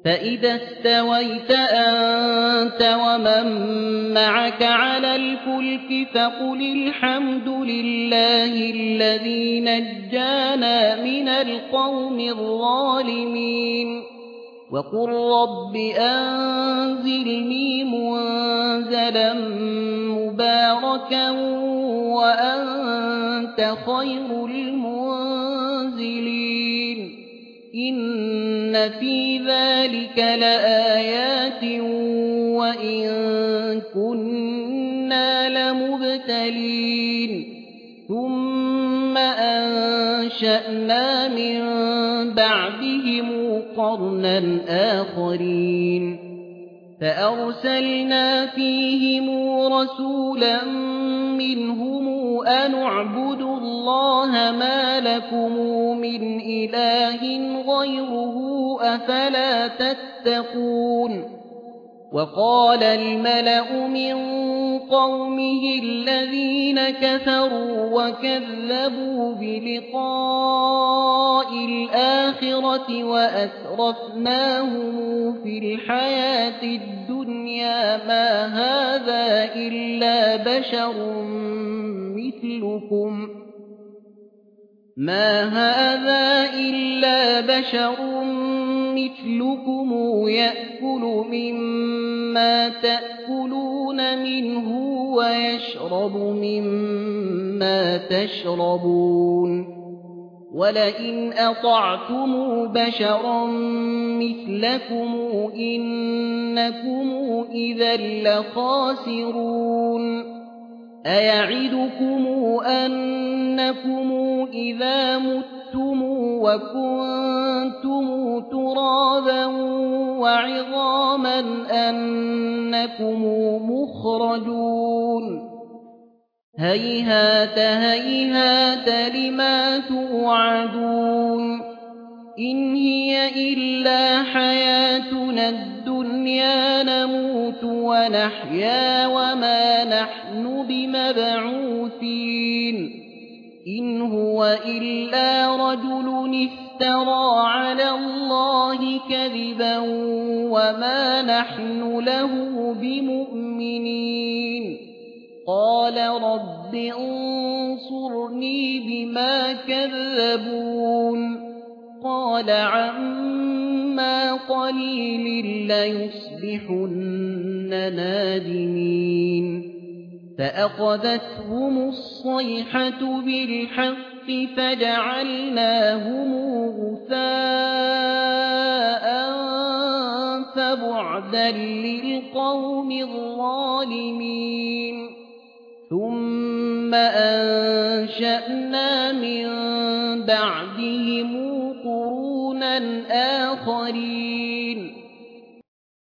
فإذا استويت أنت ومن معك على الفلك فقل الحمد لله الذي نجانا من القوم الظالمين وقل رب أنزلني منزلا مباركا وأنت خير المنزلين إن في ذلك لآيات وإن كنا لمبتلين ثم أنشأنا من بعدهم قرنا آخرين فأرسلنا فيهم رسولا منهم أن اعبدوا الله ما لكم من إله غيره أفلا تتقون وقال الملأ من قومه الذين كفروا وكذبوا بلقاء الآخرة وأترفناهم في الحياة الدنيا ما هذا إلا بشر مثلكم يأكل مما تأكلون منه ويشرب مما تشربون ولئن أطعتم بشرا مثلكم إنكم إذا لخاسرون أيعدكم أنكم إذا متم وكنتم ترابا وعظاما أنكم مخرجون هيهات هيهات لما توعدون إن هي إلا حياتنا الدنيا نموت ونحيا وما نحن بمبعوثين إن هو إلا رجل افترى على الله كذبا وما نحن له بمؤمنين قال رب انصرني بما كذبون قال عما قليل ليصبحن نادمين فأخذتهم الصيحة بالحق فجعلناهم غثاء فبعدا للقوم الظالمين ثم أنشأنا من بعدهم قرونا آخرين